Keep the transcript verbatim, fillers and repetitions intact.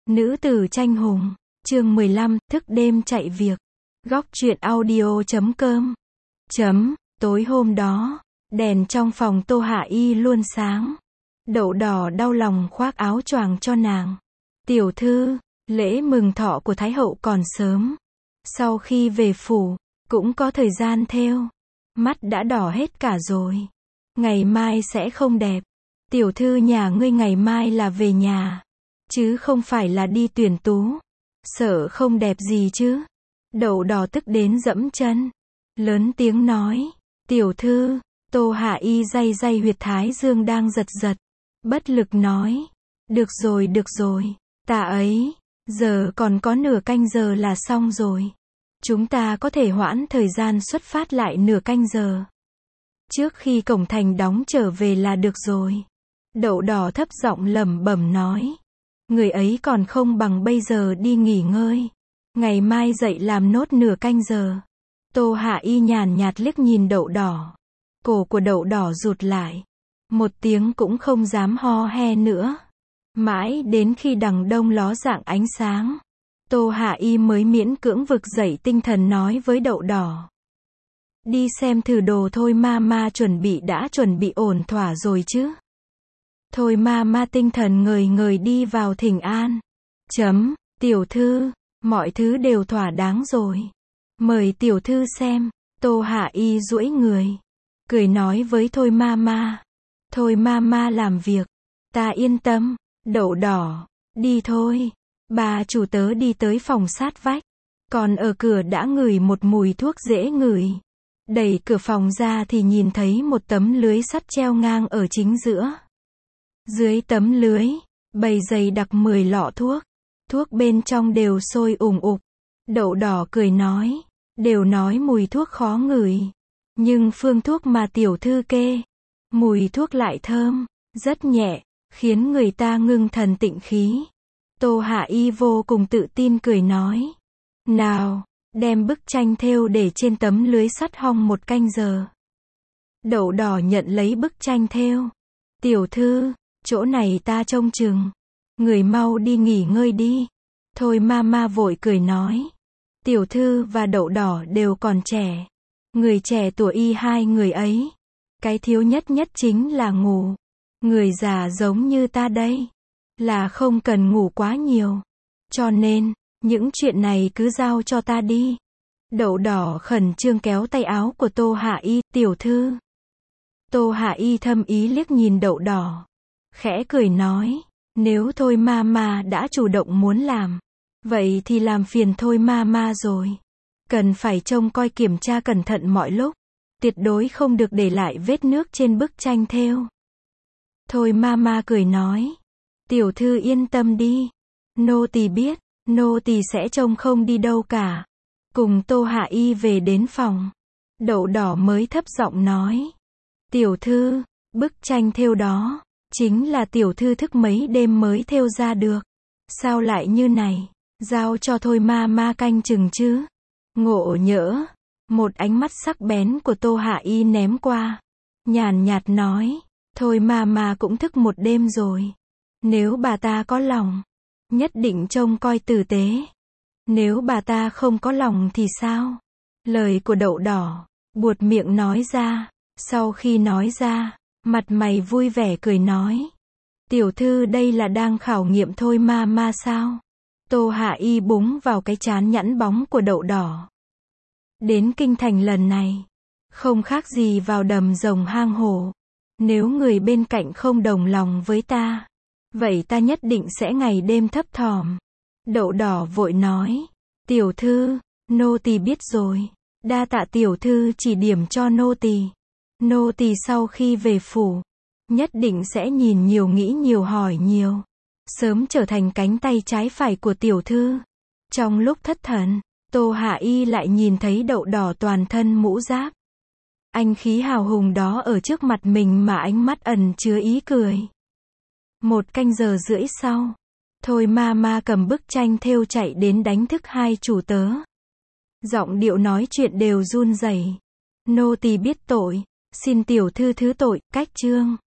Nữ tử tranh hùng, chương mười lăm, thức đêm chạy việc. Góc truyện audio chấm com. Chấm, tối hôm đó, đèn trong phòng Tô Hạ Y luôn sáng. Đậu Đỏ đau lòng khoác áo choàng cho nàng. Tiểu thư, lễ mừng thọ của Thái hậu còn sớm. Sau khi về phủ, cũng có thời gian thêu. Mắt đã đỏ hết cả rồi. Ngày mai sẽ không đẹp. Tiểu thư nhà ngươi ngày mai là về nhà, chứ không phải là đi tuyển tú. Sợ không đẹp gì chứ. Đậu Đỏ tức đến dẫm chân. Lớn tiếng nói. Tiểu thư. Tô Hạ Y day day huyệt thái dương đang giật giật. Bất lực nói. Được rồi được rồi. Ta ấy. Giờ còn có nửa canh giờ là xong rồi. Chúng ta có thể hoãn thời gian xuất phát lại nửa canh giờ. Trước khi cổng thành đóng trở về là được rồi. Đậu Đỏ thấp giọng lẩm bẩm nói. Người ấy còn không bằng bây giờ đi nghỉ ngơi. Ngày mai dậy làm nốt nửa canh giờ. Tô Hạ Y nhàn nhạt liếc nhìn Đậu Đỏ. Cổ của Đậu Đỏ rụt lại. Một tiếng cũng không dám ho he nữa. Mãi đến khi đằng đông ló dạng ánh sáng, Tô Hạ Y mới miễn cưỡng vực dậy tinh thần nói với Đậu Đỏ. Đi xem thử đồ thôi ma ma chuẩn bị đã chuẩn bị ổn thỏa rồi chứ. Thôi ma ma tinh thần ngời ngời đi vào thỉnh an. Chấm, tiểu thư, mọi thứ đều thỏa đáng rồi. Mời tiểu thư xem. Tô Hạ Y duỗi người, cười nói với Thôi ma ma. Thôi ma ma làm việc, ta yên tâm. Đậu Đỏ, đi thôi. Bà chủ tớ đi tới phòng sát vách, còn ở cửa đã ngửi một mùi thuốc dễ ngửi. Đẩy cửa phòng ra thì nhìn thấy một tấm lưới sắt treo ngang ở chính giữa. Dưới tấm lưới, bày dày đặc mười lọ thuốc. Thuốc bên trong đều sôi ủng ục. Đậu Đỏ cười nói. Đều nói mùi thuốc khó ngửi. Nhưng phương thuốc mà tiểu thư kê, mùi thuốc lại thơm, rất nhẹ, khiến người ta ngưng thần tịnh khí. Tô Hạ Y vô cùng tự tin cười nói. Nào, đem bức tranh thêu để trên tấm lưới sắt hong một canh giờ. Đậu Đỏ nhận lấy bức tranh thêu. Tiểu thư, chỗ này ta trông chừng. Người mau đi nghỉ ngơi đi. Thôi ma ma vội cười nói. Tiểu thư và Đậu Đỏ đều còn trẻ. Người trẻ tuổi y hai người ấy. Cái thiếu nhất nhất chính là ngủ. Người già giống như ta đây, là không cần ngủ quá nhiều. Cho nên, những chuyện này cứ giao cho ta đi. Đậu Đỏ khẩn trương kéo tay áo của Tô Hạ Y. Tiểu thư. Tô Hạ Y thâm ý liếc nhìn Đậu Đỏ, khẽ cười nói. Nếu Thôi ma ma đã chủ động muốn làm, vậy thì làm phiền Thôi ma ma rồi. Cần phải trông coi kiểm tra cẩn thận mọi lúc. Tuyệt đối không được để lại vết nước trên bức tranh thêu. Thôi ma ma cười nói. Tiểu thư yên tâm đi. Nô tỳ biết, nô tỳ sẽ trông không đi đâu cả. Cùng Tô Hạ Y về đến phòng. Đậu Đỏ mới thấp giọng nói. Tiểu thư, bức tranh thêu đó, chính là tiểu thư thức mấy đêm mới thêu ra được. Sao lại như này? Giao cho Thôi ma ma canh chừng chứ. Ngộ nhỡ. Một ánh mắt sắc bén của Tô Hạ Y ném qua. Nhàn nhạt nói. Thôi ma ma cũng thức một đêm rồi. Nếu bà ta có lòng, nhất định trông coi tử tế. Nếu bà ta không có lòng thì sao? Lời của Đậu Đỏ, buột miệng nói ra. Sau khi nói ra, mặt mày vui vẻ cười nói. Tiểu thư đây là đang khảo nghiệm Thôi ma ma sao? Tô Hạ Y búng vào cái trán nhẵn bóng của Đậu Đỏ. Đến kinh thành lần này, không khác gì vào đầm rồng hang hổ. Nếu người bên cạnh không đồng lòng với ta, vậy ta nhất định sẽ ngày đêm thấp thỏm. Đậu Đỏ vội nói. Tiểu thư, nô tỳ biết rồi. Đa tạ tiểu thư chỉ điểm cho nô tỳ. Nô tỳ sau khi về phủ, nhất định sẽ nhìn nhiều nghĩ nhiều hỏi nhiều. Sớm trở thành cánh tay trái phải của tiểu thư. Trong lúc thất thần, Tô Hạ Y lại nhìn thấy Đậu Đỏ toàn thân mũ giáp. Anh khí hào hùng đó ở trước mặt mình mà ánh mắt ẩn chứa ý cười. Một canh giờ rưỡi sau, Thôi ma ma cầm bức tranh thêu chạy đến đánh thức hai chủ tớ. Giọng điệu nói chuyện đều run rẩy. Nô tỳ biết tội, xin tiểu thư thứ tội. Cách chương